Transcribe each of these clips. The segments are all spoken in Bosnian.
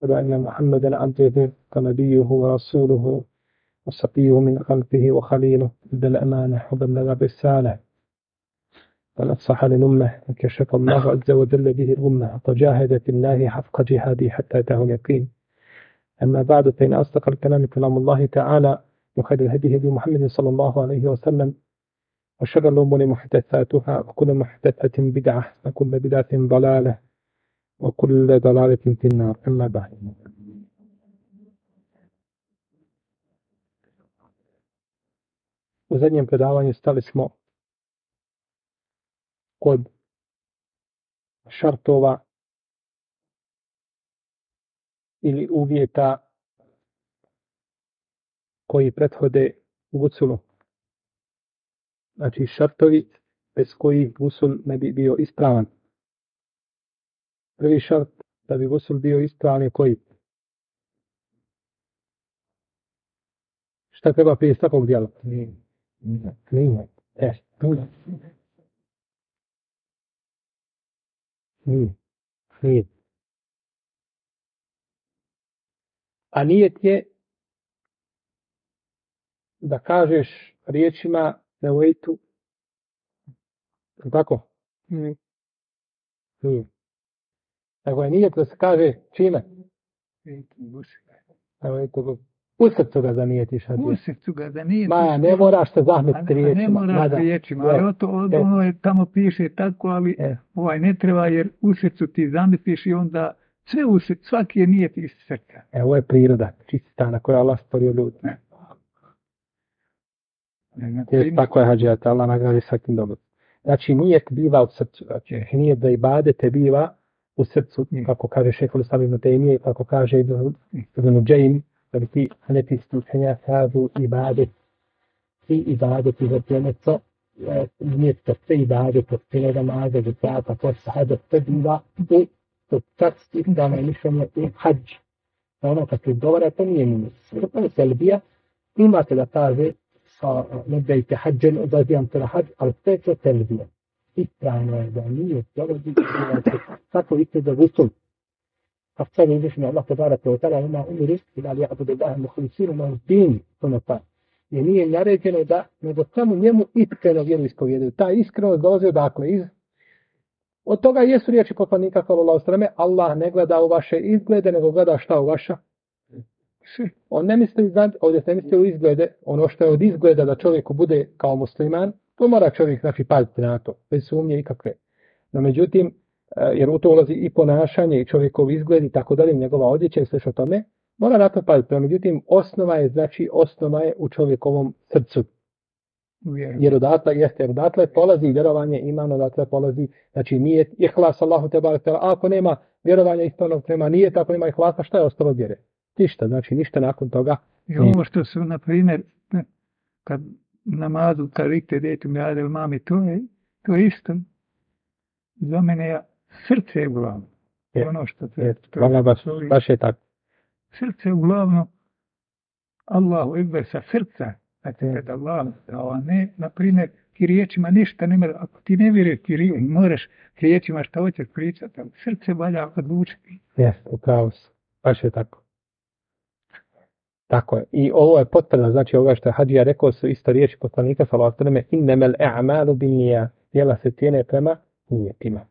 أشهد أن محمدا عبده ونبيه ورسوله وصفيه من خلقه وخليله أدى الأمانة وبلغ الرسالة ونصح للأمة وكشف الله عز وجل به الأمة وجاهد في الله حق جهاده حتى أتاه اليقين. أما بعد فإن أصدق الكلام كلام الله تعالى وخير الهدي هدي محمد صلى الله عليه وسلم وشر الأمور محدثاتها وكل محدثة بدعة وكل بدعة ضلالة وكل ضلالة في النار. أما بعد. U zadnjem predavanju stali smo kod šartova ili uvjeta koji prethode gusulu. Znači šartovi bez kojih gusul ne bi bio ispravan. Prvi šart da bi gusul bio ispravan je koji? Šta treba prije svakog djela? Nije. Nije. A nijet je da kažeš riječima nevojtu, tako? Nije. Tako je nijet da se kaže čime? U srcu ga zanijetiš. U srcu ga zanijetiš. Ma, ne moraš se zahmetiti riječima. Ne moraš riječima, ali ono tamo piše tako, ali ne treba jer u srcu ti zamisliš i onda sve u srcu, svaki je nijet iz srca. Ovo je priroda, čista na kojoj Allah stvorio ljudi. Tako je hađijata, Allah nagradi svakim dobro. Znači nijet biva u srcu, znači nijet da ibadete biva u srcu, kako kaže šejhul islam ibn Tejmije, kako kaže ibn Džejm, da bi ti hanefijski učenja kažu ibadet izračunato, nijet sve ibadet, od svine namaze, zakata, posta, hada, sve biva u čak izdano je mišljenje i hađ. Ono kad se govara, to nije nijet. To je selbija, imate da kaže nebejte hađen, odazijam se na hađ, ali sve to selbija. Ispravno je da nije dolazi tako iste za gusul. A sad je izvišeno Allah tabaraka wa ta'ala ima umiru ila li abudu Allaha muhlisinu na din sunata. I nije naređeno da nego samo njemu iskreno vjeru ispovjedaju. Ta iskrenost dolazi odakle? Od toga jesu riječi poslanika sallallahu alejhi ve selleme, Allah ne gleda u vaše izglede, nego gleda šta u vaša. On ne misli, ovdje se misli u izglede, ono što je od izgleda da čovjeku bude kao musliman, to mora čovjek znači paziti na to, bez sumnje ikakve. No međutim, jer u to ulazi i ponašanje i čovjekov izgled i tako dalje, njegova odjeća i sve što tome, mora na to paziti. No međutim, osnova je u čovjekovom srcu. Jer odatle polazi vjerovanje, iman odatle polazi, znači nijet, ihlas Allahu te barek, ako nema vjerovanja ispravnog, nema nijet, ako nema ihlasa, šta je ostalo vjere? Ništa, znači ništa nakon toga. I ovo što su, na primjer, kad namazu karite djetu mjade mami, to je isto. Za mene je srce uglavno. Ono što baš je tako. Srce uglavno, Allahu ekber sa srca, znači pred Allahom, a ne, na primjer, ti riječima ništa ne mora, ako ti ne vjeruješ ti moraš riječima šta hoćeš pričati, ali srce valja odlučiti. Upravo se, baš je tako. Tako je. I ovo je potvrda, znači ovoga što je Hadžija rekao su isto riječi poslanika sallallahu alejhi ve selleme, innemel a'malu binnijat, djela se cijene prema nijetima.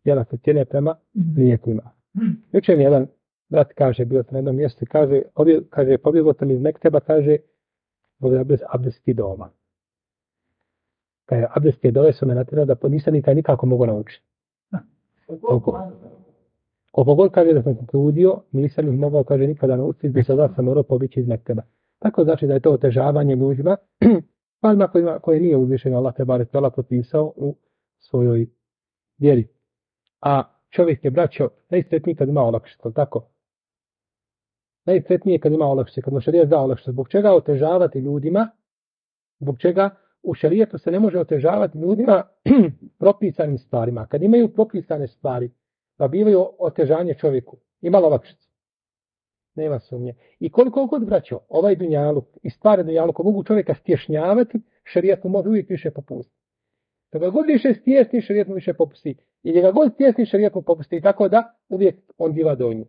Jučer mi jedan brat kaže, bio sam na jednom mjestu, kaže pobjegao sam iz Mekteba, kaže, abdesti doma. Kaže, abdesti dove su me natjerali da nisam nikako mogu naučiti. Koliko god kaže da sam se trudio, nisam ih mogao, kaže, nikada naučiti, bi sada sam morao pobjeći iz Mekteba. Tako znači da je to otežavanje ljudima, palma koje nije uzvišeno Allah te barek tela potpisao u svojoj vjeri. A čovjek je, braćo, najsretniji kad ima olakšicu, tako? Najsretnije kad ima olakšicu, kad mu šerijat da olakšicu. Zbog čega otežavati ljudima? Zbog čega u šerijetu se ne može otežavati ljudima propisanim stvarima? Kad imaju propisane stvari, da bivaju otežanje čovjeku. Ima olakšicu. Nema sumnje. I koliko god, braćo, ovaj dunjaluk i stvari dunjaluka mogu čovjeka stješnjavati, šerijat mu može uvijek više popustiti. Kada god više stjesni, šerijat mu više popusti. I ga god stjesni, šerijat mu popusti. Tako da uvijek on biva donji.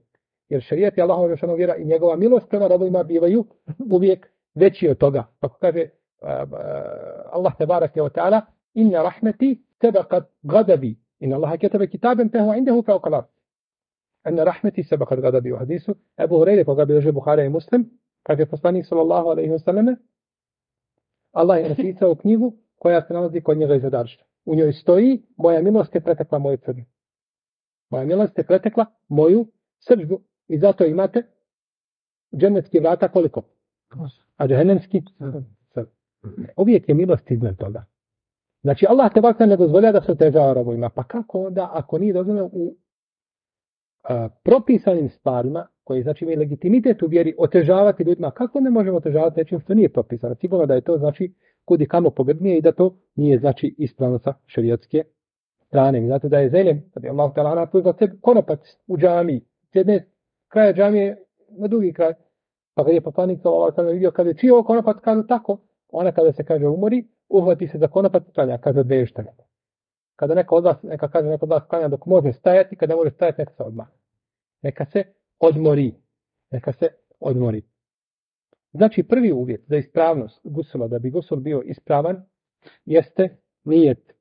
Jer šerijat je Allahova dželešanu vjera i njegova milost prema robovima bivaju uvijek veći od toga. Kako kaže Allah tebareke ve taala: "Inna rahmeti sabaqat ghadabi, inna Allaha kataba kitaban fahuwa indahu fawqa al-ard." Inna rahmeti sabaqat ghadabi. U hadisu Ebu Hurajre, koga bilježi Buhari i Muslim, kaže poslanik sallallahu alejhi ve selleme: Allah je napisao knjigu koja se nalazi kod njega iza arša. U njoj stoji: moja milost je pretekla moju srdbu. Moja milost je pretekla moju srdbu. I zato imate dženetski vrata koliko? A džehennemski? Uvijek je milost iznad toga. Znači Allah te bakle ne dozvolja da se otežava robovima. Pa kako onda, ako nije dozvoljeno u propisanim stvarima, koji znači imaju legitimitet u vjeri, otežavati ljudima, kako ne možemo otežavati nečim što nije propisano? Sigurno da je to znači kudi kamo pogrdnije i da to nije znači ispravno sa šerijatske strane. Znate da je Zeljem, kad je Allah ta'ala napravio za sebe konopac u džamiji, s jedne kraja džamije na drugi kraj. Pa kad je poslanik sallallahu alejhi ve sellem vidio kada je čiji ovo konopac, kažu tako, ona kada se kaže umori, uhvati se za konopac, klanja, kaže dvešte. Kada neko od vas, neko od vas klanja dok može stajati, kada može stajati, neka se odmah. Neka se odmori. Neka se odmori. Znači prvi uvjet za ispravnost gusula, da bi gusul bio ispravan, jeste nijet.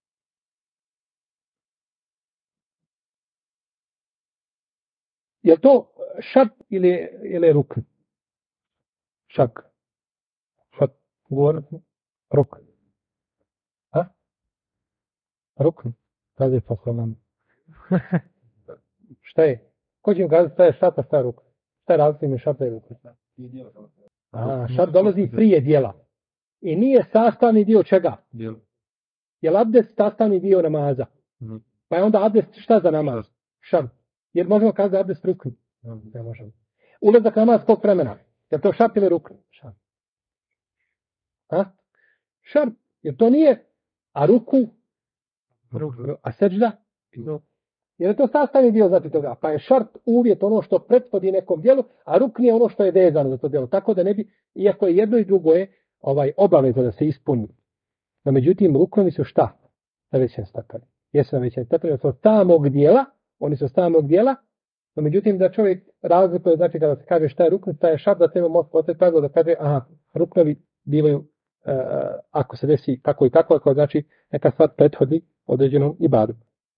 Je to šart ili rukn? Šak. Šak. Govor. Rukn. A? Rukn. Kaže poslanam. Šta je? Ko će mi kazati šta je šart, a šta je rukn? Šta je razlika među šarta i rukn? Šart dolazi prije dijela. I nije sastavni dio čega? Je li abdest sastavni dio namaza? Pa je onda abdest šta za namaz? Šart. Jer možemo kazati da je abdest rukn? Ne možemo. Ulazak namaz kog vremena? Je to šart ili rukn? Šart. Šart. Jer to nije. A ruku? A seđda? Jer je to sastavni dio znači toga. Pa je šart uvjet ono što prethodi nekom djelu, a rukn je ono što je vezano za to djelo. Tako da ne bi, iako je jedno i drugo je obavezno da se ispuni. No međutim, ruknovi su šta? Na većem stepenu. Jesu na većem stepenu. Oni su samog dijela, no međutim da čovjek razlikuje, znači kada se kaže šta je rukn, šta je šart, da treba može postaviti pravilo da kaže, ruknovi bivaju, ako se desi tako i tako, ako znači neka stvar prethodi određenom ibadu.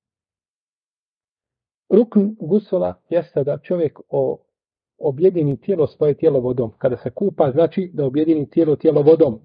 Rukn gusula jeste da čovjek objedini svoje tijelo vodom. Kada se kupa, znači da objedini tijelo vodom.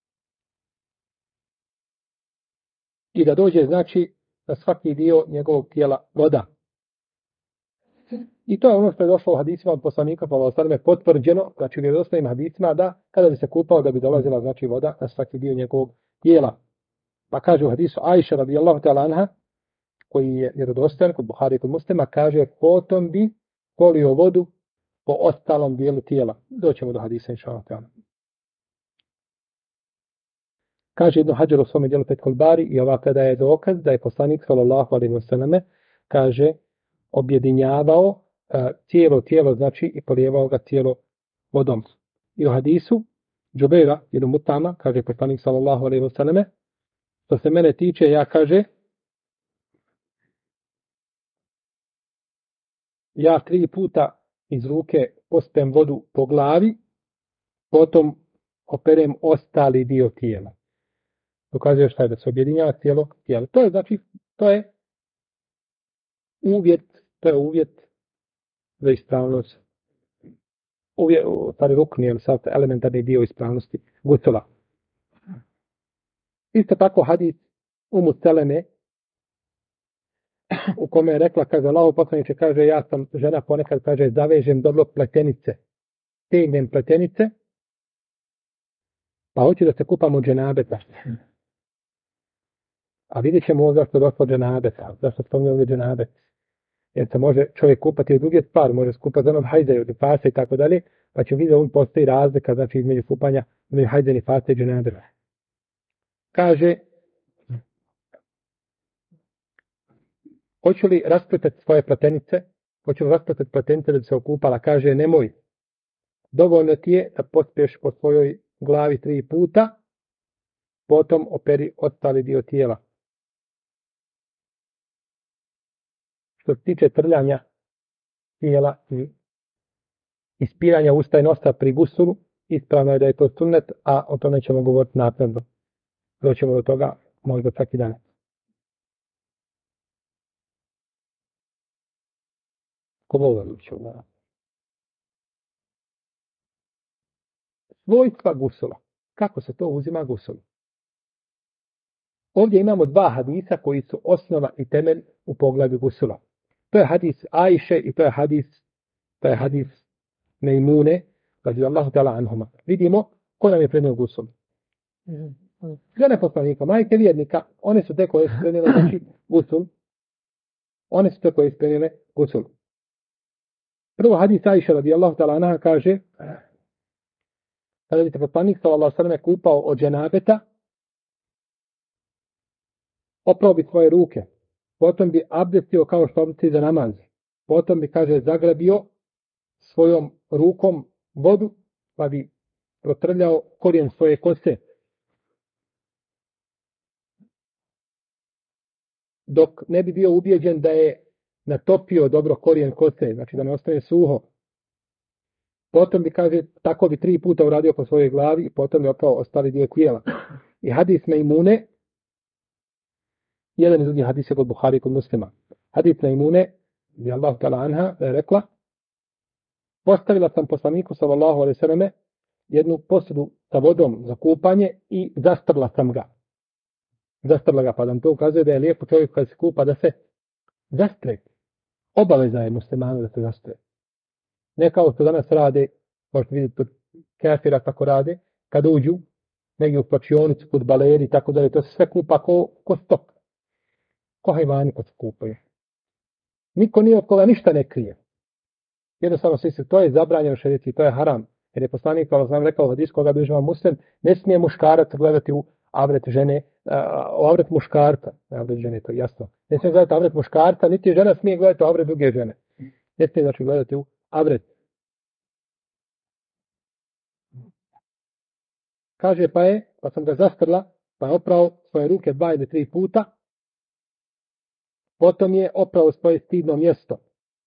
I da dođe, znači, na svaki dio njegovog tijela voda. I to je ono što je došlo u hadisima od poslanika, pa je potvrđeno, znači u vjerodostojnim hadisima, da kada bi se kupao, da bi dolazila, znači, voda na svaki dio njegovog tijela. Pa kaže u hadisu Ajša radijallahu ta'ala anha, koji je vjerodostojan kod Buhari i kod Muslima, kaže, potom bi polio vodu po ostalom dijelu tijela. Doćemo do hadisa, inšallahu ta'ala. Kaže Ibn Hadžar u svome dijelu Fethul Bari, i ova kada je dokaz da je poslanik sallallahu alejhi ve selleme, kaže, objedinjavao tijelo, znači i polijevao ga tijelo vodom. I u hadisu Džubeira ibn Mutama, kaže poslanik sallallahu alejhi ve selleme, što se mene tiče, ja kaže, ja 3 puta iz ruke pospem vodu po glavi, potom operem ostali dio tijela. Dokazuje šta je da se objedinjava cijelo tijelo. To je, znači, to je uvjet za ispravnost. Stari rukn je elementarni dio ispravnosti gusula. Isto tako hadis Umu Seleme, u kome je rekla, kaže Allahu poslaniče, kaže, ja sam žena ponekad, kaže, zavežem dobro pletenice, stegnem pletenice, pa hoću da se kupam od dženabeta. A vidjet ćemo ovo zašto došlo dženabeta, zašto spominjali dženabet. Jer se može čovjek kupati od druge stvari, može se kupati od hajde, od fasa i tako dalje, pa će vidjeti da postoji razlika, znači između kupanja, između hajdeni fasa i dženabeta. Kaže, hoću li raspletati svoje platenice? Hoću li raspletati platenice da bi se okupala? Kaže, nemoj. Dovoljno ti je da pospiješ po svojoj glavi 3 puta, potom operi ostali dio tijela. Što se tiče trljanja tijela i ispiranja usta i nosa pri gusulu, ispravno je da je to sunnet, a o tome ćemo govoriti naknadno. Doćemo do toga možda čak i danas. Ko voli ću da. Svojstva gusula. Kako se to uzima gusulu? Ovdje imamo dva hadisa koji su osnova i temelj u poglavlju gusula. To je hadis Ajše i to je hadis Mejmune, radijallahu ta'ala anhuma. Vidimo ko nam je prenio gusul. Žene poslanika, majke vjernika, one su te koje su prenile gusul. One su te koje su prenile gusul. Prvo hadis Ajše radijallahu ta'ala anha kaže, kada bi te poslanik sallallahu alejhi ve sellem kupao od dženabeta, oprao bi svoje ruke, potom bi abdestio kao što abdesti za namaz, potom bi, kaže, zagrabio svojom rukom vodu, pa bi protrljao korijen svoje kose. Dok ne bi bio ubijeđen da je natopio dobro korijen kose, znači da ne ostane suho. Potom bi, kaže, tako bi 3 puta uradio po svojoj glavi i potom bi oprao ostali dio tijela. I hadis Mejmune, jedan iz drugih hadisa kod Buhari i kod Muslima. Hadis Mejmune, gdje Allah ta'ala anha, je rekla, postavila sam poslaniku sallallahu alejhi ve selleme jednu posudu sa vodom za kupanje i zastrla sam ga. Zastrla ga, pa nam to ukazuje da je lijepo čovjek kada se kupa da se zastre. Obaveza je muslimanu da se zastre. Ne kao što danas rade, možete vidjeti kod kafira kako rade, kad uđu negdje u plačionicu, kod baleri, tako da je to sve kupa ko stok. Ko hajvani kod se kupaju. Niko nije od koga ništa ne krije. Jednostavno svi to je zabranjeno šerijski, to je haram. Jer je poslanik, kao sam rekao, hadis koga bližava muslim, ne smije muškarac gledati u avret žene, u avret muškarca. Avret žene, to je jasno. Ne smije gledati avret muškarca, niti žena smije gledati u avret druge žene. Ne smije znači gledati u avret. Kaže pa sam ga zastrla, pa je oprao svoje ruke 2 ili 3 puta, potom je oprao svoje stidno mjesto.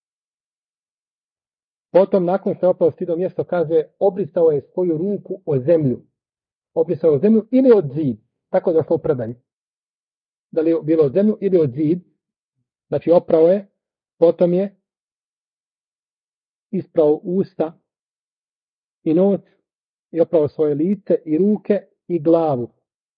Potom, nakon što je oprao stidno mjesto, kaže, obrisao je svoju ruku o zemlju. Obrisao o zemlju ili od zid. Tako da smo predanje. Da li je bilo od zemlju ili od zid. Znači, oprao je, potom je isprao usta i nos i oprao svoje lice i ruke i glavu.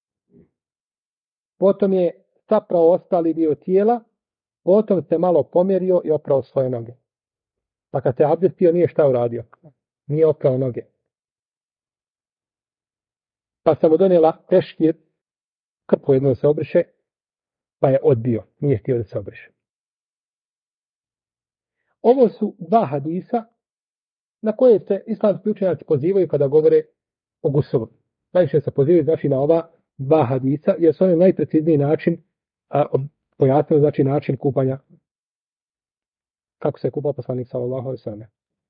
Potom je saprao ostali dio tijela, potom se malo pomjerio i oprao svoje noge. Pa kad se abdestio, nije šta uradio. Nije oprao noge. Pa sam mu donijela teškir, krpu jedno da se obriše, pa je odbio. Nije htio da se obriše. Ovo su dva hadisa na koje se islamski učenjaci pozivaju kada govore o gusulu. Najviše se pozivaju znači na ova dva hadisa, jer su oni najprecizniji način pojasnili, znači način kupanja, kako se kupa poslanik sallallahu alejhi ve sellem.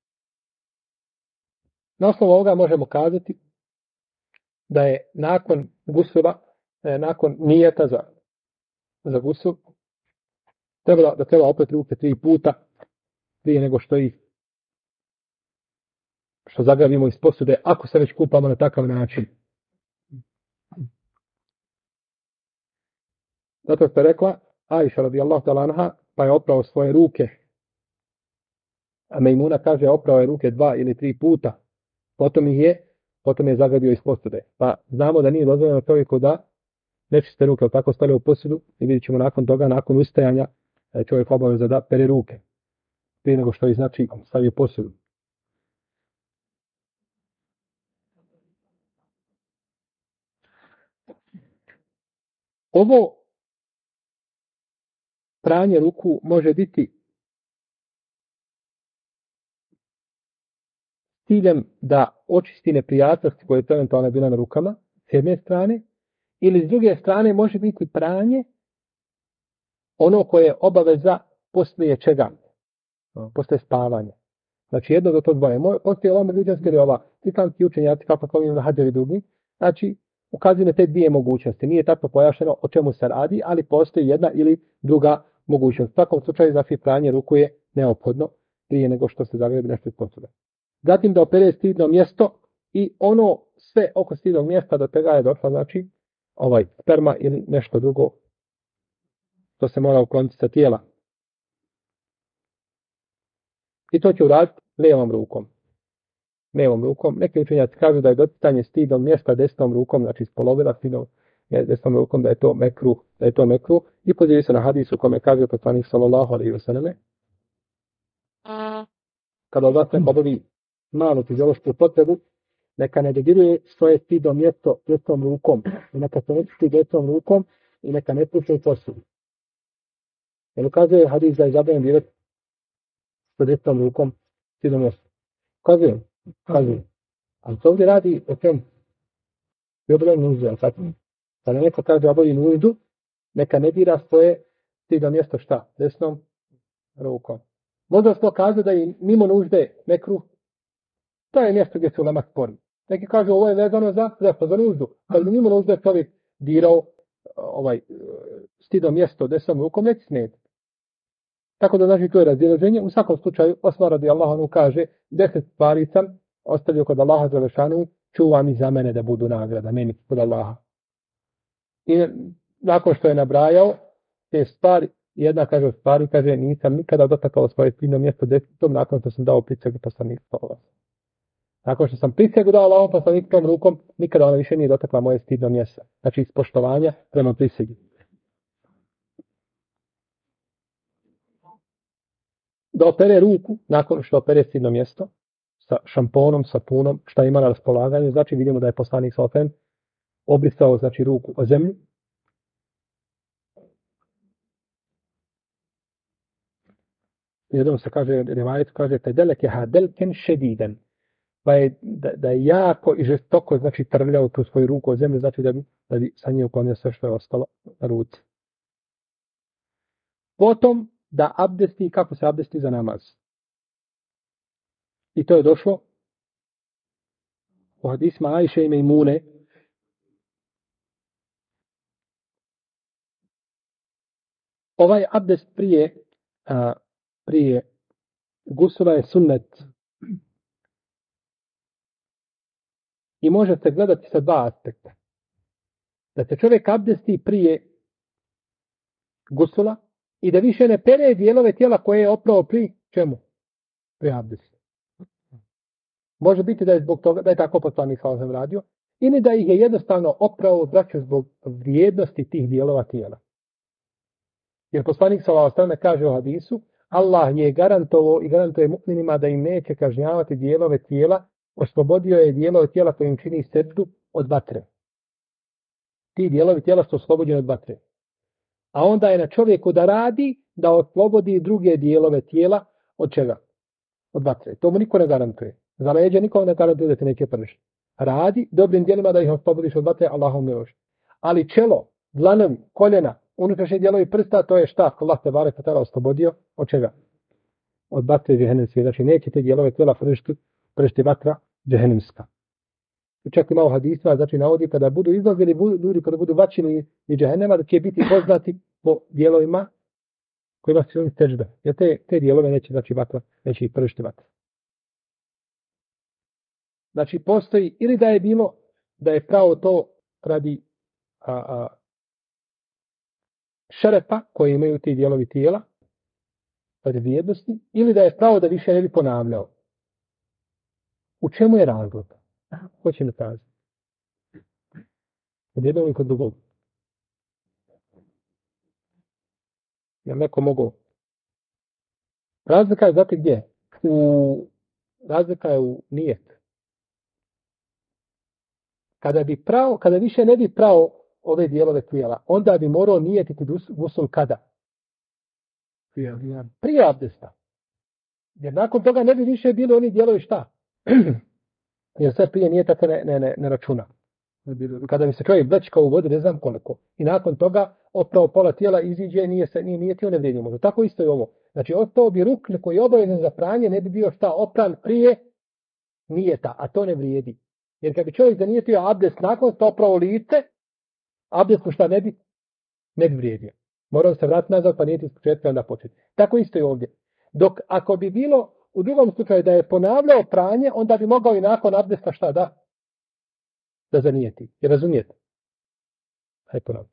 Na osnovu ovoga možemo kazati da je nakon gusula, nakon nijeta za gusul, treba opet ruke 3 puta prije nego što zagrabimo iz posude, ako se već kupamo na takav način. Zato što je rekla Ajša radijallahu ta'ala anha, pa je oprao svoje ruke. A Mejmuna kaže, oprao je ruke 2 ili 3 puta. Potom je zagrabio iz posude. Pa znamo da nije dozvoljeno čovjeku da nečiste ruke, tako stavlja u posudu i vidjet ćemo nakon toga, nakon ustajanja, čovjek obaveza da pere ruke. Prije nego što je znači stavio posudu. Ovo pranje ruku može biti ciljem da očisti neprijatnosti koje je eventualno bila na rukama, s jedne strane, ili s druge strane može biti pranje ono koje je obaveza poslije čega? Poslije spavanja. Znači jedno do to dvoje. Postoje ova mogućnost ili ova islamski učenjaci, kako spominjem na Hadževi drugi, znači ukazuju na te dvije mogućnosti. Nije tako pojašnjeno o čemu se radi, ali postoji jedna ili druga mogućnost. U svakom slučaju, znači pranje ruku je neophodno prije nego što se zagrabi nešto iz posude. Zatim da opere stidno mjesto i ono sve oko stidnog mjesta do toga je došla, znači, sperma ili nešto drugo što se mora ukloniti sa tijela. I to će uraditi lijevom rukom. Lijevom rukom. Neki učenjaci kažu da je doticanje stidnog mjesta desnom rukom, znači iz polovila stidnog desnom rukom, da je to mekruh. I pozivi se na hadisu kome kaže poslanik sallallahu alejhi ve selleme, kada od vas neko obavi malu fiziološku potrebu, neka ne dodiruje svoje stidno mjesto desnom rukom. I neka se ne pusti desnom rukom i neka ne puši u posudu. Jer ukazuje hadis da je zabranjeno dirati sa desnom rukom stidno mjesto. Ukazuje. Ali to ovdje radi o čemu? I obavi nuždu, ali tako? Kada neko kaže obavi nuždu, neka ne dira svoje stidno mjesto šta? Desnom rukom. Možda se to kaže da je mimo nužde mekruh. To je mjesto gdje se ulema spori. Neki kažu ovo je vezano za nuždu. Kad bi mimo nužde čovjek dirao stidno mjesto desnom rukom, neće smijeti. Tako da znači to je razilaženje. U svakom slučaju, Osman radijallahu anhu kaže 10 stvari sam ostavio kod Allaha dželešanu, čuvam ih za mene da budu nagrada, meni kod Allaha. I nakon što je nabrajao te stvari, jedna kaže od stvari, kaže nisam nikada dotakao svoje stidno mjesto desnom nakon što sam dao prisegu poslaniku sallallahu alejhi ve sellem. Nakon što sam prisegu dao Allahom poslanikom rukom, nikada ona više nije dotakla moje stidno mjesto. Znači iz poštovanja prema prisegi. Da opere ruku, nakon što opere stidno mjesto, sa šamponom, sapunom, šta ima na raspolaganju, znači vidimo da je poslanik sallallahu alejhi ve sellem obrisao, znači, ruku o zemlju. Jednom se kaže, rivajet kaže, tedeleke hadelken šediden, pa je da je jako i žestoko, znači, trljao tu svoju ruku o zemlju, znači da bi sa nje uklonio sve što je ostalo na ruci. Potom, da abdesti, kako se abdesti za namaz. I to je došlo u hadisma Ajše i Mejmune. Ovaj abdest prije gusula je sunnet. I može se gledati sa dva aspekta. Da se čovjek abdesti prije gusula i da više ne pere dijelove tijela koje je oprao pri čemu? Pri abdestu. Može biti da je zbog toga, da je tako poslanik sallallahu alejhi ve sellem radio, ili da ih je jednostavno oprao braću zbog vrijednosti tih dijelova tijela. Jer poslanik sallallahu alejhi ve sellem kaže u hadisu, Allah je garantovao i garantuje mu'minima da im neće kažnjavati dijelove tijela, oslobodio je dijelove tijela kojim čini sećdu od vatre. Ti dijelovi tijela su oslobođeni od vatre. A onda je na čovjeku da radi, da oslobodi druge dijelove tijela od čega? Od vatre. To mu niko ne garantuje. Za leđe niko ne garantuje da te neće pršiti. Radi dobrim dijelima da ih oslobodiš od vatre, Allahom milošću. Ali čelo, dlanovi, koljena, unutrašnji dijelovi prsta, to je šta? Allah te barek ta'ala oslobodio od čega? Od vatre džehennemske. Znači neće te dijelove tijela pršiti vatra džehennemska. Čak ima u hadisima, znači navodi kada budu izlazili ljudi, kada budu vaćini iz džehennema, da će biti poznati po dijelovima kojima se oni sećda. Jer te dijelove neće, znači vatra, neće ih pršiti vatra. Znači postoji, ili da je bilo, da je pravo to radi šerepa koje imaju ti dijelovi tijela, radi vrijednosti, ili da je pravo da više ne bi ponavljao. U čemu je razlog? Hoćem da kažem. Kod jednog i kod drugog. Ja neko mogu. Razlika je, znate gdje? Razlika je u nijetu. Kada više ne bi prao ove dijelove tijela, onda bi morao nijetiti gusul kada? Prije abdesta. Jer nakon toga ne bi više bilo oni dijelovi šta? Jer sve prije nijeta se ne računa. Kada bi se čovjek blečkao u vodi, ne znam koliko. I nakon toga oprao pola tijela, iziđe, nije nijetio, ne vrijedi možda. Tako isto je ovo. Znači, ostao bi rukn koji je obavezan za pranje, ne bi bio šta opran prije nijeta, a to ne vrijedi. Jer kad bi čovjek zanijetio abdest nakon što oprao lice, abdest mu šta ne bi vrijedio. Morao se vratiti nazad pa nijeti iz početka onda početi. Tako isto je ovdje. Dok ako bi bilo U drugom slučaju da je ponavljao pranje, onda bi mogao i nakon abdesta šta da zanijeti. I razumijete? Hajde ponavljati.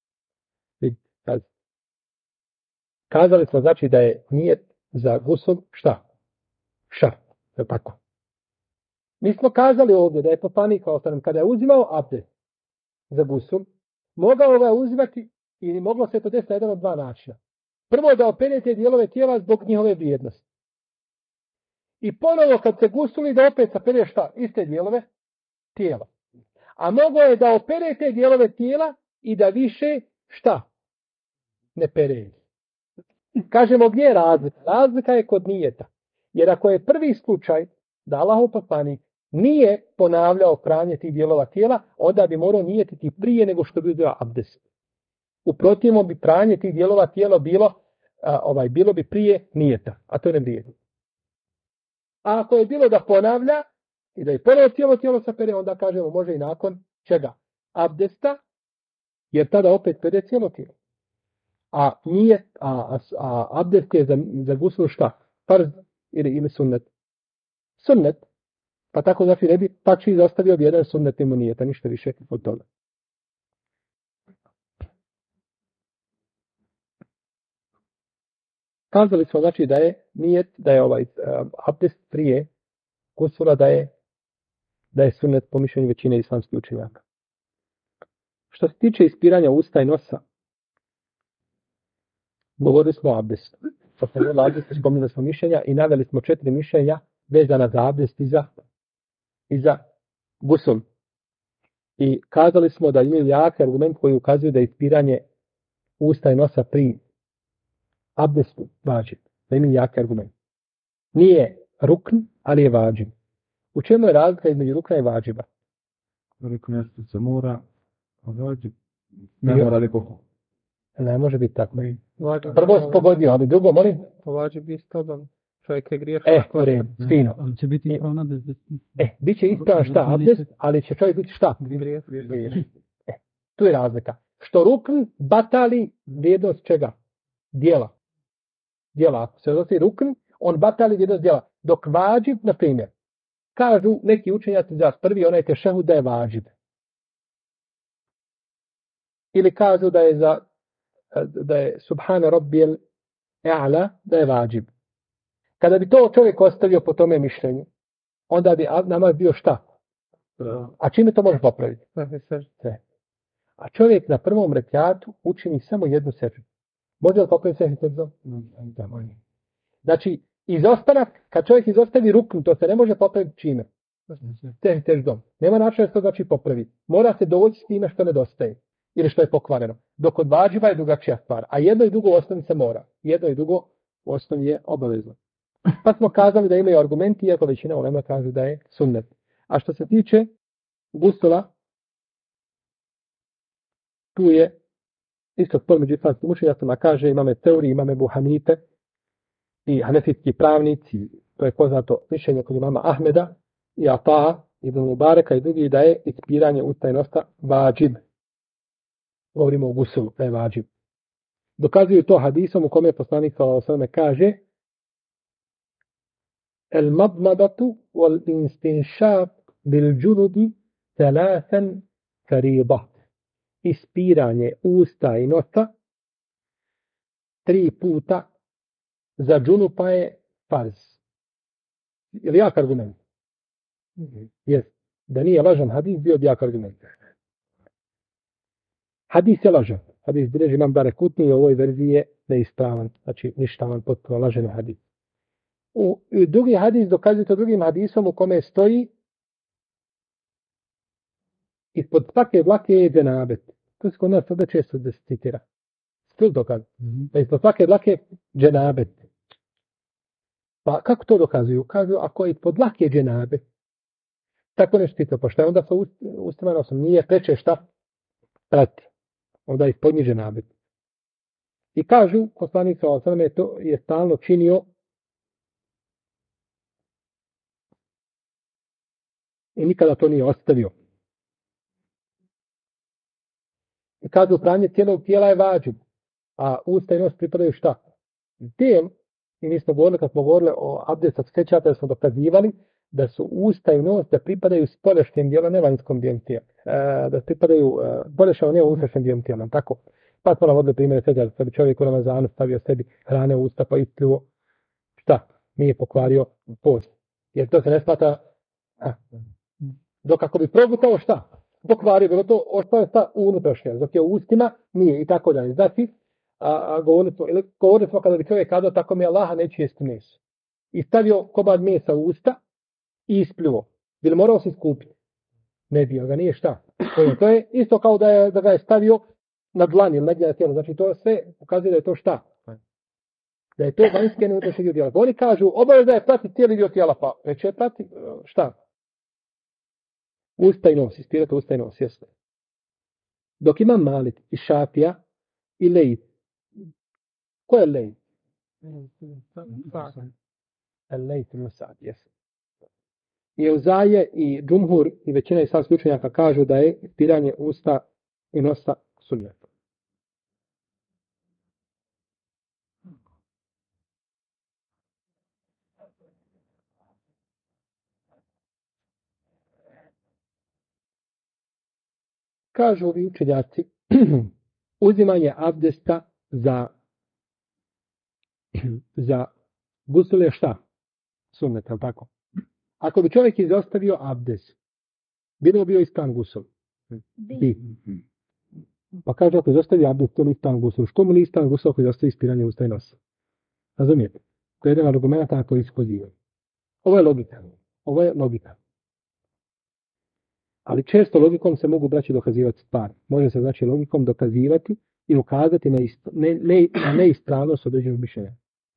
Kazali smo znači da je nijet za gusul šta? Šart. Je tako? Mi smo kazali ovdje da je poslanik kada je uzimao abdest za gusul, mogao ga uzimati i moglo se to desiti na jedan od dva načina. Prvo da opere te dijelove tijela zbog njihove vrijednosti. I ponovo kad se gusuli da opet sapere šta? Iste dijelove tijela. A moglo je da opere te dijelove tijela i da više šta? Ne pere. Kažemo gdje je razlika? Razlika je kod nijeta. Jer ako je prvi slučaj da Allahov poslanik nije ponavljao pranje tih dijelova tijela, onda bi morao nijetiti prije nego što bi uzeo abdest. U protivnom bi pranje tih dijelova tijela bilo bi prije nijeta, a to ne vrijedi. A ako je bilo da ponavlja i da je prvo tijelo sapere, onda kažemo može i nakon čega? Abdesta, jer tada opet pere cijelo tijelo. A abdest je za gusul šta? Farz ili sunnet? Sunnet. Pa tako znači ne bi tači zastavio bi jedan sunnet mimo nijeta, ništa više od toga. Kazali smo znači da je nijet, da je abdest prije gusula da je sunnet po mišljenju većine islamskih učenjaka. Što se tiče ispiranja usta i nosa, govorili smo o abdestu. Spominjali smo mišljenja i naveli smo 4 mišljenja vezana za abdest i za gusul. I kazali smo da imaju jak argument koji ukazuje da je ispiranje usta i nosa pri abdestu vađib. Da imaju jak argument. Nije rukn, ali je vađib. U čemu je razlika između rukna i vađiba? Rukn jeste se mora, a vađib ne mora li koliko? Ne može biti tako. Prvo se pogodio, ali drugo, molim. Vađib bi istoban. Čovjek je griješan. Fino. Ali će biti ispravan abdest. Bit će ispravan šta abdest, ali će čovjek biti šta? Griješan. Tu je razlika. Što rukn batali vrijednost čega? Dijela. Ako se odnosi rukn, on batali vrijednost dijela. Dok vađib, na primjer, kažu neki učenjaci za prvi onaj tešehud da je vađib. Ili kažu da je subhana rabbijel e'ala, da je vađib. Kada bi to čovjek ostavio po tome mišljenju, onda bi namaz bio šta? A čime to može popraviti? Sve. A čovjek na prvom rekjatu učini samo jednu seždu. Može li popraviti seždu? Da, može. Znači, izostanak, kad čovjek izostavi rukn, to se ne može popraviti čime? Seždom. Nema načina da se to znači popravi. Mora se doći s time što nedostaje. Ili što je pokvareno. Dok od vađiba je drugačija stvar. A jedno i drugo u osnovi se mora. Jedno i drugo u osnovi je obavezno. Pa smo kazali da imaju argumenti, iako većina ulema kaže da je sunnet. A što se tiče gusula, tu je isto spor među islamskim učenjacima, kaže imame teorije, imame Ebu Hanife i hanefijski pravnici, to je poznato mišljenje kod imama Ahmeda i Ata, Ibn Mubareka i drugi, da je ispiranje usta i nosa vađib. Govorimo o gusulu, da je vađib. Dokazuju to hadisom u kome poslanik s.a.v. kaže el madmadatu wal instinšaq bil džunubi thalathan faridah. Ispiranje usta i nosa 3 puta za džunupa je farz. Je li jak argument? Jes. Da nije lažan hadis, bio bi jak argument. Hadis je lažan. Hadis bilježi imam Darekutni i u ovoj verziji je neispravan. Znači ništavan, potpuno lažen hadis. U drugi hadis dokazuje to drugim hadisom u kome stoji ispod svake dlake je dženabet. To se kod nas sada često da se citira. Stil dokaz. Da ispod svake dlake je dženabet. Pa kako to dokazuju? Kažu ako je ispod dlake je dženabet. Tako nešto citira. Pa šta je onda sa ustima nosom? Nije preče šta? Prati. Onda je ispod njih dženabet. I kažu, poslanik s.a.v. to je stalno činio i nikada to nije ostavio. I kažu pranje cijelog tijela je vađib, a usta i nos pripadaju šta? Tijel, I mi smo govorili, kad smo govorili o abdestu od skećata, da smo dokazivali da su usta i nos da pripadaju spoljašnjem dijelu, ne vanjskom dijelu tijela. Da pripadaju spoljašnjem, ne unutrašnjem dijelu tijela. Tako. Pa smo nam vodili primjer sjećati, kad bi čovjek u Ramazanu stavio sebi hrane u usta pa ispljuo, šta? Nije pokvario post. Jer to se ne smatra. Dok ako bi progutao šta? Pokvario, bilo to ostao je šta unutrašnje. Dok je u ustima, nije i tako dalje. Znači, govorili smo kada bi čovjek kazao tako mi Allaha neće jesti meso. I stavio komad mesa u usta i ispljuo. Bi li morao se iskupiti? Ne bi, ga nije šta. To je isto kao da ga je stavio na dlan ili negdje na tijelo. Znači to sve ukazuje da je to šta? Da je to vanjski unutrašnji dio tijela. Oni kažu, obaveza je prati cijeli dio tijela, pa već je prati šta? Usta i nos, ispirati usta i nos, jeste. Dok ima Malik i Šafija i Lejt. Ko je Lejt? Lejt i Musad, jeste. I Euzaje i Džumhur i većina islamskih učenjaka kažu da je ispiranje usta i nosa sunnet. Kažu ovi učenjaci, uzimanje abdesta za gusul je šta? Sunnet, je tako? Ako bi čovjek izostavio abdest, bilo bio ispravan gusul? Bi. Pa kaže, ako izostavio abdest, to nije ispravan gusul. Što mu nije ispravan gusul ako izostavi ispiranje usta i nosa? Razumijete? To je jedan argument na koji se pozivaju. Ovo je logika. Ali često logikom se mogu braći dokazivati stvari. Može se znači logikom dokazivati i ukazati na neispravnost određenog mišljenja.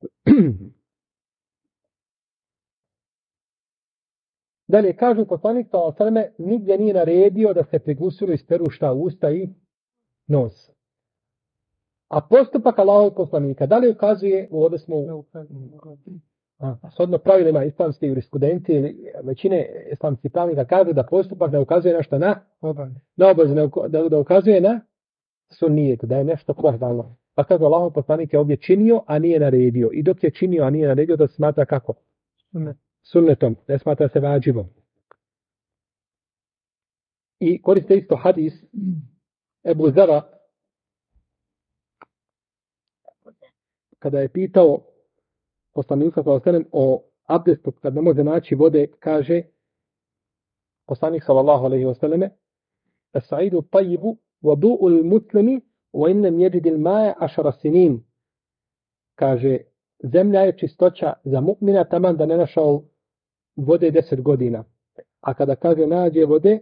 Dalje, kažu poslanik sallallahu nigdje nije naredio da se pri gusulu isperu šta usta i nos. A postupak Allahovog poslanika, da li ukazuje, ovdje smo shodno pravilima islamske jurisprudencije ili većine islamskih pravnika kažu da postupak ne ukazuje nešto na obavezu, da ukazuje na sunnijet, da je nešto pohvalno. Pa kaže Allahov poslanik je ovdje činio, a nije naredio. I dok je činio, a nije naredio, da se smatra kako? Sunnetom, ne smatra se vađivom. I koriste isto hadis Ebu Zara kada je pitao poslanika o abdestu kad ne može naći vode, kaže poslanik sallallahu alejhi ve selleme: "Es-sa'idu tayyibu wudu'ul muslimi wa in lam yajid al-ma'a 10 sinin." Kaže, zemlja je čistoća za mu'mina taman da ne našao vode 10 godina. A kada kaže nađe vode,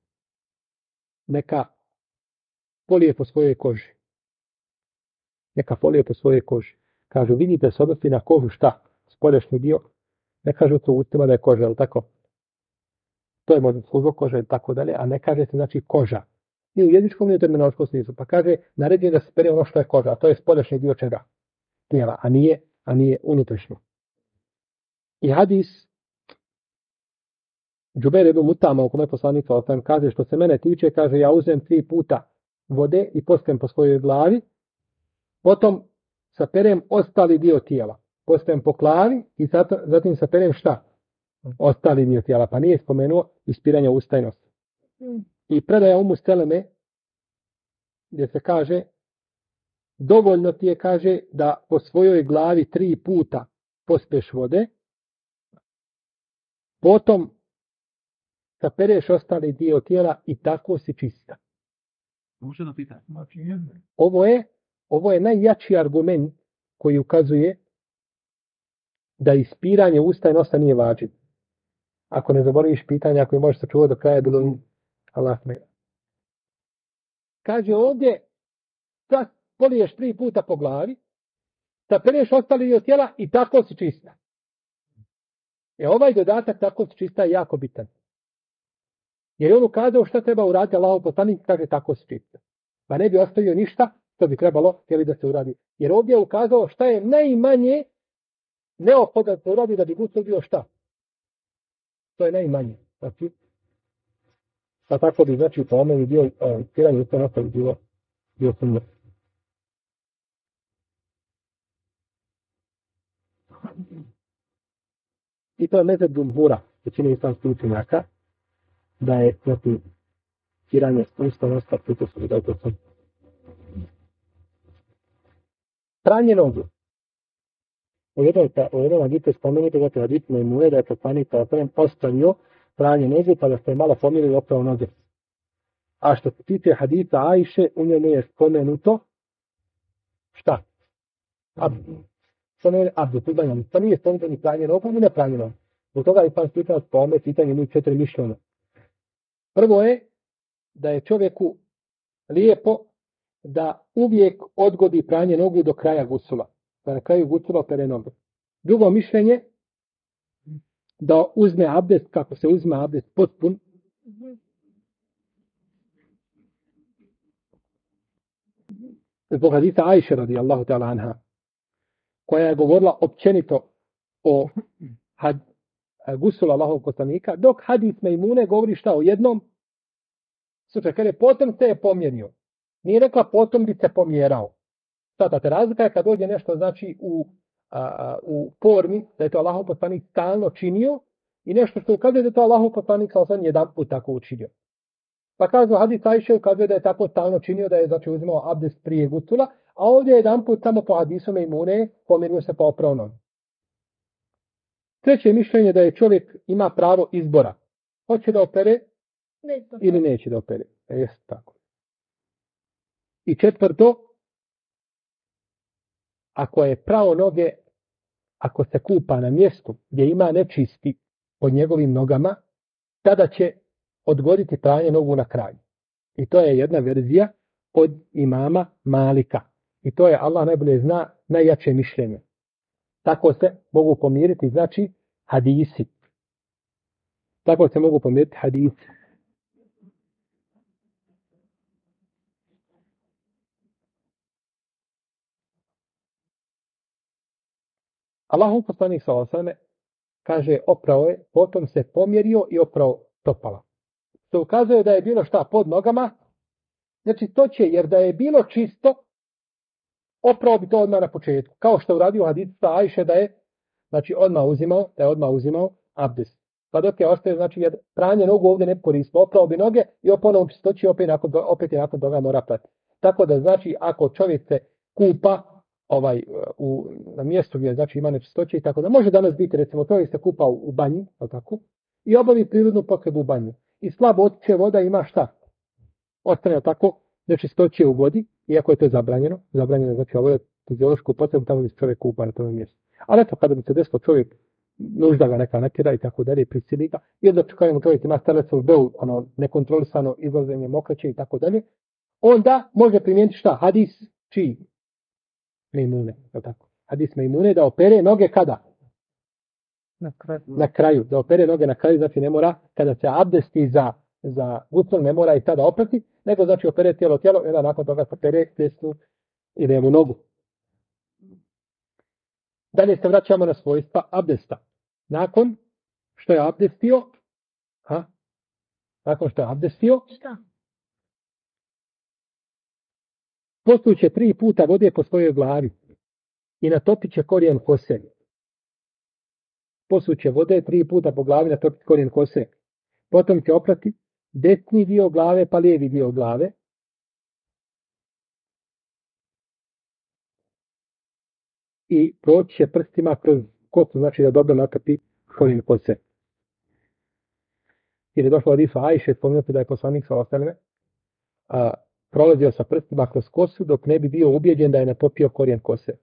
neka polije po svojoj koži. Neka polije po svojoj koži. Kažu, vidite se odnosi na kožu šta? Spoljašnji dio. Ne kažu to ustima da je koža, ali tako? To je možda služba koža i tako dalje, a ne kaže se znači koža. I u jezičkom i u terminološkom smislu. Pa kaže, naređuje da se pere ono što je koža, a to je spoljašnji dio čega? Tijela, a nije unutrašnjo. I hadis Džubeir ibn Mutama, u kome poslanik sallallahu kaže, što se mene tiče, kaže, ja uzem 3 puta vode i pospijem po svojoj glavi, potom saperem ostali dio tijela. Pospijem po glavi i zatim saperem šta? Ostali dio tijela. Pa nije spomenuo ispiranje usta i nosa. I predaja Umu Seleme, gdje se kaže, dovoljno ti je, kaže, da po svojoj glavi 3 puta pospeš vode, potom sapereš ostali dio tijela i tako si čista. Može da pita. Ovo je najjači argument koji ukazuje da ispiranje usta i nosa nije važno. Ako ne zaboraviš pitanja, ako je možeš sačuvati do kraja, bilo Allah me. Kaže ovdje, da poliješ 3 puta po glavi, sapereš ostali dio tijela i tako si čista. Ovaj dodatak tako si čista je jako bitan. Jer je on ukazao šta treba uraditi, Allahov poslanik kaže tako si čista. Pa ne bi ostavio ništa što bi trebalo da se uradi. Jer ovdje je ukazao šta je najmanje neophodno da se uradi da bi gusul bio šta. To je najmanje. Znači, pa tako bi znači po ome bio ispiranje usta i nosa bi bio sunnet. I to je mezheb džumhura, većine islamskih učenjaka, da je znači tiranje usta nosta preko su da je to sam. Pranje nogu. U jednom hadisu spomenuti da je hadis Mejmune da je poslanik ostavio pranje nogu pa da ste malo pomirili opravo noge. A što se tiče hadisa Ajše, u njemu je spomenuto šta? Abdest, uzbanjanje. To nije spomenuto ni pranje nogu, ni ne pranje nogu. Zbog toga je pan pitao spome pitanje njih 4 mišljena. Prvo je da je čovjeku lijepo da uvijek odgodi pranje nogu do kraja gusula. Da na kraju gusula opere noge. Drugo mišljenje, da uzme abdest, kako se uzme abdest potpun, zbog hadisa Ajše radijallahu ta'ala anha, koja je govorila općenito o gusula Allahovog poslanika, dok hadis Mejmune govori šta o jednom slučaju, kada je potom se je pomjerio. Nije rekla potom bi se pomjerao. Sada te razlika je kad dođe nešto znači u formi da je to Allahov poslanik stalno činio i nešto što ukazuje da je to Allahov poslanik sam jedan put tako učinio. Pa kažu hadis Ajše ukazuje da je tako stalno činio da je znači uzimao abdest prije gusula, a ovdje je jedan put samo po hadisu Mejmune pomjerio se pa oprao noge. Treće mišljenje da je čovjek ima pravo izbora. Hoće da opere ili neće da opere. Jeste tako. I četvrto, ako je pravo noge, ako se kupa na mjestu gdje ima nečisti pod njegovim nogama, tada će odgoditi pranje nogu na kraju. I to je jedna verzija od imama Malika. I to je, Allah najbolje zna, najjače mišljenje. Tako se mogu pomiriti, znači, hadisi. Tako se mogu pomiriti hadisi. Allahov poslanik sallallahu alejhi ve sellem kaže oprao je, potom se pomjerio i oprao stopala. To ukazuje da je bilo šta pod nogama, znači to će, jer da je bilo čisto, oprao bi to odmah na početku. Kao što uradio hadisu Ajše da je, znači odmah uzimao abdest. Pa dok je ostaje, znači pranje nogu ovdje ne koristimo, oprao bi noge i ponovo bi se toči opet je nakon toga mora prati. Tako da znači ako čovjek se kupa na mjestu gdje znači ima nečistoće i tako da može danas biti recimo čovjek se kupa u banji, tako, i obavi prirodnu potrebu u banju. I slabo otiče voda ima šta? Ostane tako nečistoće u vodi, iako je to zabranjeno znači ovo je fiziološku potrebu tamo gdje se čovjek kupa na tom mjestu. Ali eto kada bi se desilo čovjek nužda ga neka natjera i tako dalje, prisili ga, i da čovjek ima stelecu beu, nekontrolisano izlaženje mokraće i tako dalje, onda može primijeniti šta? Hadis čiji? Mejmune, tako. Hadis Mejmune da opere noge kada? Na kraju. Da opere noge na kraju, znači ne mora, kada se abdesti za gusul, ne mora i tada oprati, nego znači opere tijelo, i onda nakon toga opere desnu i lijevu nogu. Dalje se vraćamo na svojstva abdesta. Nakon što je abdestio, Šta? posuće 3 puta vode po svojoj glavi i natopit će korijen kose. Posuće vode 3 puta po glavi, natopit korijen kose. Potom će oprati desni dio glave pa lijevi dio glave. I proći će prstima kroz kosu, znači da dobro natopi korijen kose. Jer je došlo od Isu Ajše, spomenuti da je poslanik sallallahu alejhi ve sellem prolazio sa prstima kroz kosu dok ne bi bio ubijeđen da je natopio korijen kose.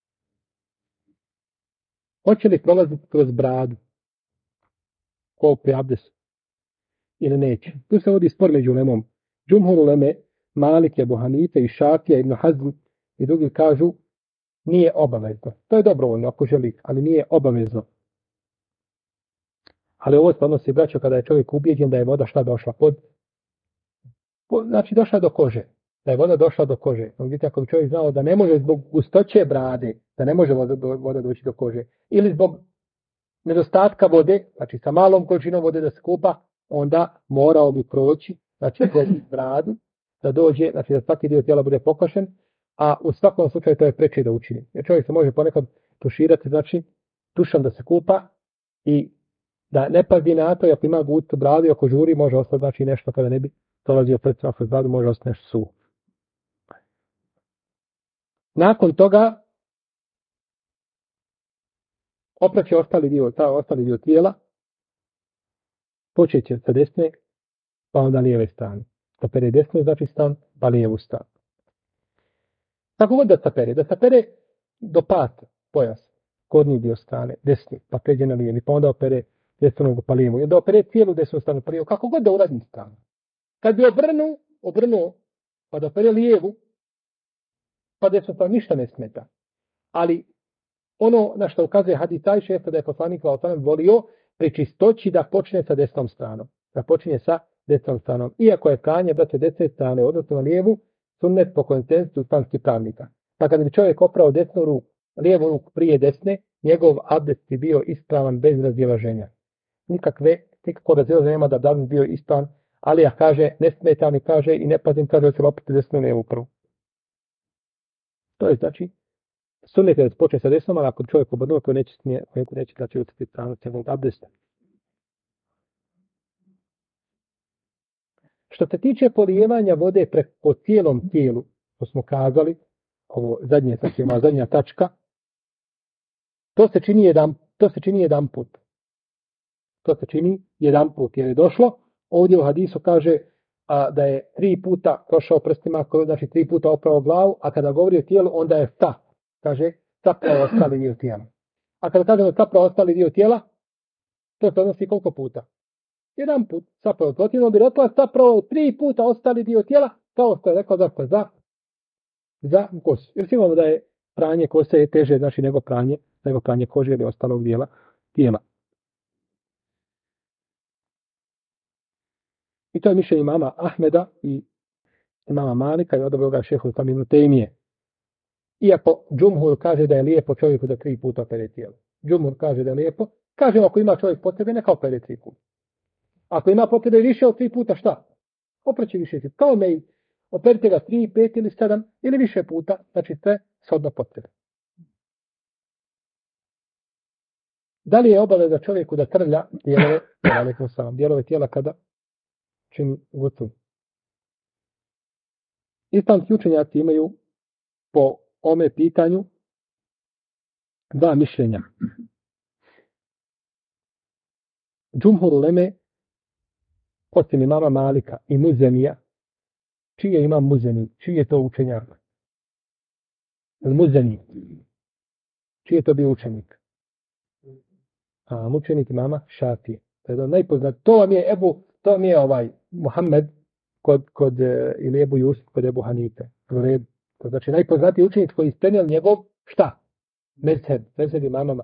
Hoće li prolaziti kroz bradu? Ko pri abdestu? Ili neće? Tu se vodi spor među ulemom. Džumhur uleme, Malik, Ebu Hanife i Šafija, Ibn Hazm i drugi kažu nije obavezno. To je dobrovoljno ako želi, ali nije obavezno. Ali ovo se odnosi, braćo, kada je čovjek ubijeđen da je voda šta došla znači došla do kože. Da je voda došla do kože. Vidite, ako bi čovjek znao da ne može zbog gustoće brade, da ne može voda doći do kože, ili zbog nedostatka vode, znači sa malom količinom vode da se kupa, onda morao bi proći, znači kroz bradu, da dođe, znači da svaki dio tijela bude pokošen, a u svakom slučaju to je preče da učini. Jer čovjek se može ponekad tuširati, znači tušom da se kupa i da ne pazi na to, ako ima gustu bradu, ako žuri, može ostati, znači nešto kada ne bi dolazio prstima kroz bradu, može ostati nešto suho. Nakon toga, opraći ostali dio tijela, počet će sa desne, pa onda lijeve strane. Sapere desnu znači stan, pa lijevu stranu. Tako god da sapere do pata, pojas, gornji dio strane, desni, pa pređe na lijevi, pa onda opere desnu nogu pa lijevu, da opere cijelu desnu stranu pa lijevu, kako god da uradi stranu. Kad bi obrnuo, pa da opere lijevu, pa desnu stranu, ništa ne smeta. Ali ono na što ukazuje hadis Ajše jeste da je poslanik volio pri čistoći da počne sa desnom stranom. Da počinje sa desnom stranom. Iako je pranje da se desne strane odnosno na lijevu, sunnet po konsenzusu islamskih pravnika. Pa kad bi čovjek oprao desnu ruku, lijevu ruku prije desne, njegov abdest bi bio ispravan bez razilaženja. Nikako razilaženja nema da bi bio ispravan, ali ja kaže, ne smeta mi kaže i ne pazim kaže da se opet desnu lijevu prvu. To je znači sunnet je da počne sa desnom, ali ako čovjek obrnuo, koji neće da će utjeti stranu cijelog abdesta. Što se tiče polijevanja vode po cijelom tijelu, to smo kazali, ovo zadnja tačka, to se čini jedan put. To se čini jedan put, jer je došlo, ovdje u hadisu kaže da je 3 puta prošao prstima, znači 3 puta oprao glavu, a kada govori o tijelu, onda je kaže, saprao ostali dio tijela. A kada kažemo saprao ostali dio tijela, to se odnosi koliko puta? Jedan put saprao, protivno bi rekla saprao 3 puta ostali dio tijela, kao što je rekla za kosu. Jer sigurno da je pranje kose je teže, znači nego pranje kože ili ostalog dijela tijela. I to je mišljenje imama Ahmeda i imama Malika i odobro ga šehu Ibn Tejmije. Iako džumhur kaže da je lijepo čovjeku da 3 puta opere tijelo. Džumhur kaže da je lijepo. Kažemo ako ima čovjek potrebe, neka opere 3 puta. Ako ima potrebe više od 3 puta, šta? Opreći više. Kao mail. Operite ga 3, 5 ili 7 ili više puta. Znači sve shodno potrebe. Da li je obaveza čovjeku da trlja dijelove tijela kada čini gusul? Islamski učenjaci imaju po ome pitanju 2 mišljenja. Džumhur uleme, osim imama Malika i Muzemija, čiji je imam Muzemi, čiji je to učenjak? Muzemi. Čiji je to bio učenik? Učenik imama Šafije. To je najpoznat. To vam je Muhammed ili Ebu Jusuf kod Ebu Hanife. To znači najpoznatiji učenik koji isprenio njegov šta? Mezheb imamama.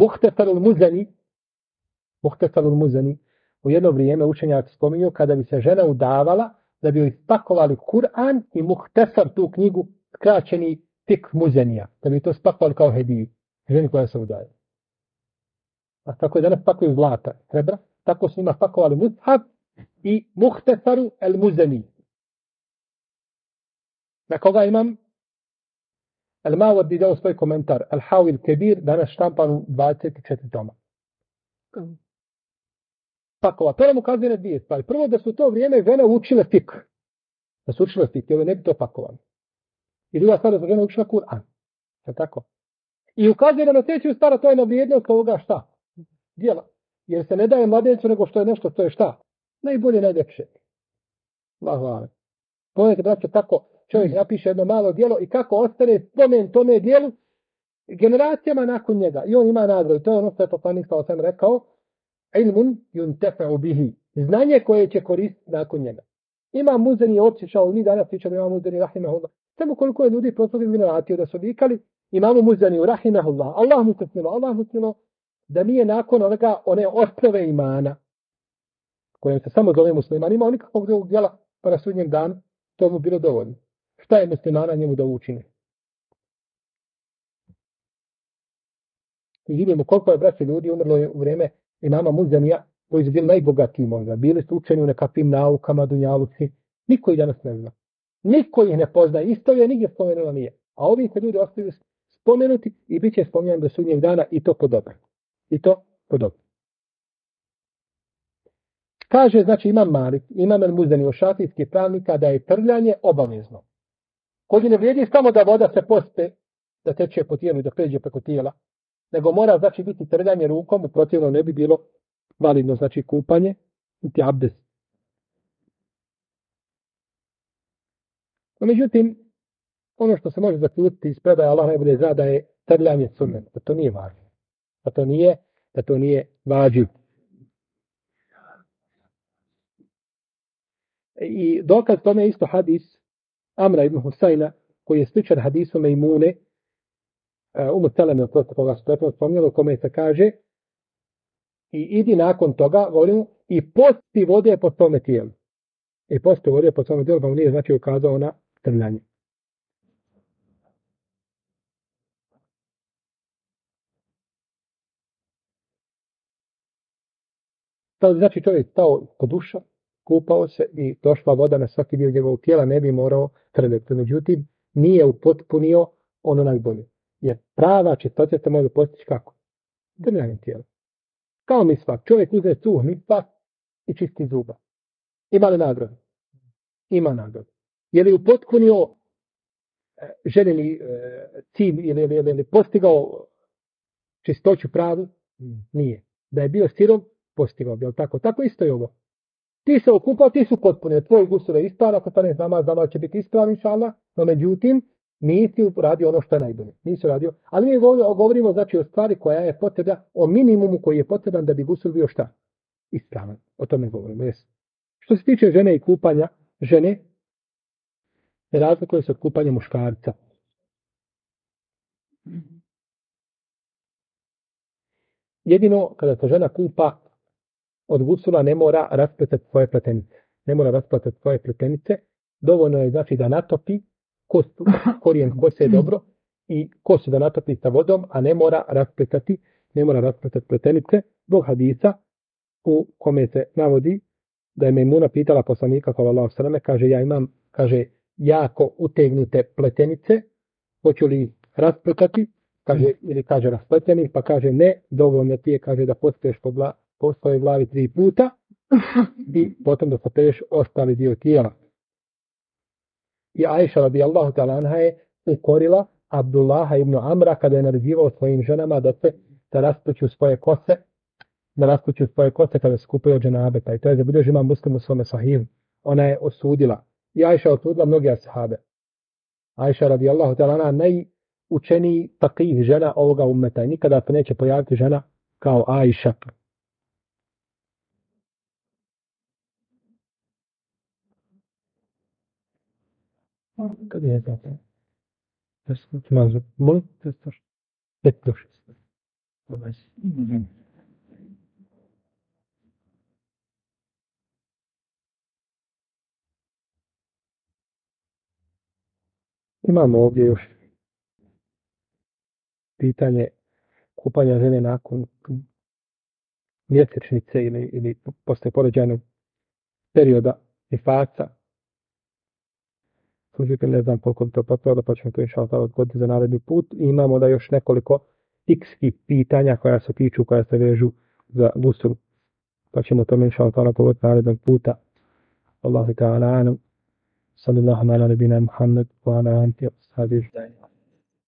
Muhtesarul Muzani. U jedno vrijeme učenjak spominju kada bi se žena udavala da bi joj spakovali Kur'an i Muhtesar tu knjigu skraćeni tik Muzanija. Da bi to spakovali kao hediju. Ženi koja se udaje. A tako je danas spakuju zlata, srebra. Tako su njima spakovali Mushaf i Muhtesaru el Muzani. Na koga imam? Al-Mawardi dao svoj komentar. Al-Hawil Kebir, danas štampan u 24 toma. Pakova. To nam ukazuje na 2 stvari. Prvo, da su to vrijeme žene učile fik. Da su učile fik, jer ne bi to pakovali. I druga stvar, da su žene učile Kur'an. Je tako? I ukazuje na sljedeću stvar, to je na vrijednost ovoga šta? Dijela. Jer se ne daje mladencu nego što je nešto, to je šta? Najbolje, najljepše. Allahu a'lam. Pogledajte, braćo, tako čovjek napiše jedno malo djelo i kako ostane spomen tome djelu generacijama nakon njega. I on ima nagradu. To je ono što je poslanik kao sam rekao. Ilmun yuntefa'u bihi. Znanje koje će koristiti nakon njega. Imam Muzani je otišao, mi danas pričamo imam Muzani rahimahullah. Samo koliko je ljudi proslovili generaciju da su vikali imamo Muzani rahimahullah. Allah mu smilo da nije nakon one osnove imana kojim se samo zove musliman. Imao nikakvog drugog djela pa na sudnjem danu to mu bilo dovoljno. Šta je muslimana njemu da učini? I vidimo koliko je braće ljudi umrlo u vrijeme imama Muzanija koji su bili najbogatiji možda. Bili su učeni u nekakvim naukama, dunjaluci. Niko ih danas ne zna. Niko ih ne poznaje. Istorija nigdje spomenula nije. A ovi se ljudi ostaju spomenuti i bit će spominjani do sudnjeg dana i to po dobro. Kaže, znači Imam Malik, Imam El Muzani od šafijskih pravnika da je trljanje obavezno. Kod ne vrijedi samo da voda se pospe, da teče po tijelu i da pređe preko tijela, nego mora znači biti trljanje rukom, u protivnom ne bi bilo validno, znači kupanje, niti abdest. No, međutim, ono što se može zaključiti iz predaja Allah najbolje zna da je trljanje sunnet, da to nije važno. Da to nije vađiv. I dokaz tome je isto hadis Amra ibn Husajna, koji je sličan hadisu Mejmune, Seleme, koga su prethodno spominjali, u kome se kaže i idi nakon toga, govorimo, i posti vode po tome tijelu. I posti vode po tome tijelu, pa mu nije znači ukazao na trljanje. Sad, znači čovjek stao kod duša, kupao se i došla voda na svaki dio njegovog tijela, ne bi morao trljati. Međutim, nije upotpunio ono najbolje. Jer prava čistoća se može postići kako? Trljanjem tijela. Kao misvak. Čovjek uzme suh misvak i čisti zuba. Ima li nagradu? Ima nagradu. Je li upotpunio željeni cilj ili postigao čistoću pravu? Nije. Da je bio sirov, postigao bi. Tako? Tako isto je ovo. Ti se okupao, ti su potpunio. Tvoj gusul je ispravan, ako to ne znamo će biti ispravan, inšallah. No međutim, nisi uradio ono što je najbolje. Nisi uradio. Ali mi govorimo znači o stvari koja je potrebna, o minimumu koji je potreban da bi gusul bio šta? Ispravan. O tome govorimo. Jesu. Što se tiče žene i kupanja, žene ne razlikuje se od kupanja muškarca. Jedino kada se žena kupa od gusula ne mora raspletati svoje pletenice. Ne mora raspletati svoje pletenice. Dovoljno je znači da natopi kostu, korijen kose dobro i kosu da natopi sa vodom, a ne mora raspletati pletenice. Zbog hadisa u kome se navodi da je Mejmuna pitala poslanika sallallahu alejhi ve selleme, kaže ja imam, kaže jako utegnute pletenice, hoću li raspletati, kaže ili kaže raspleteni, pa kaže ne, dovoljno ti je, kaže da pospeš po svojoj glavi 3 puta i potom da sapereš ostali dio tijela. I Ajša radijallahu ta'ala anha je ukorila Abdullaha ibn Amra kada je naređivao svojim ženama da raspuću svoje kose kada se kupaju od dženabeta. I to je zabilježio Imam Muslim u svome sahihu. Ona je osudila. I Ajša je osudila mnoge ashabe. Ajša radijallahu ta'ala anha najučeniji takih žena ovoga ummeta. I nikada se neće pojaviti žena kao Ajša. Kad je to? Molim, testor. 5 do 6. Imamo ovdje još pitanje kupanja žene nakon mjesečnice ili posle porođajnog perioda nifaca. Međutim, ne znam koliko bi to potrebno, pa ćemo to inšallah odgoditi za naredni put. I imamo da još nekoliko fikskih pitanja koja se vežu za gusul. Pa ćemo to inšallah govoriti narednog puta. Allahu ta'ala anam. Sallallahu ala nabina Muhammed wa ala alihi wa sahbihi.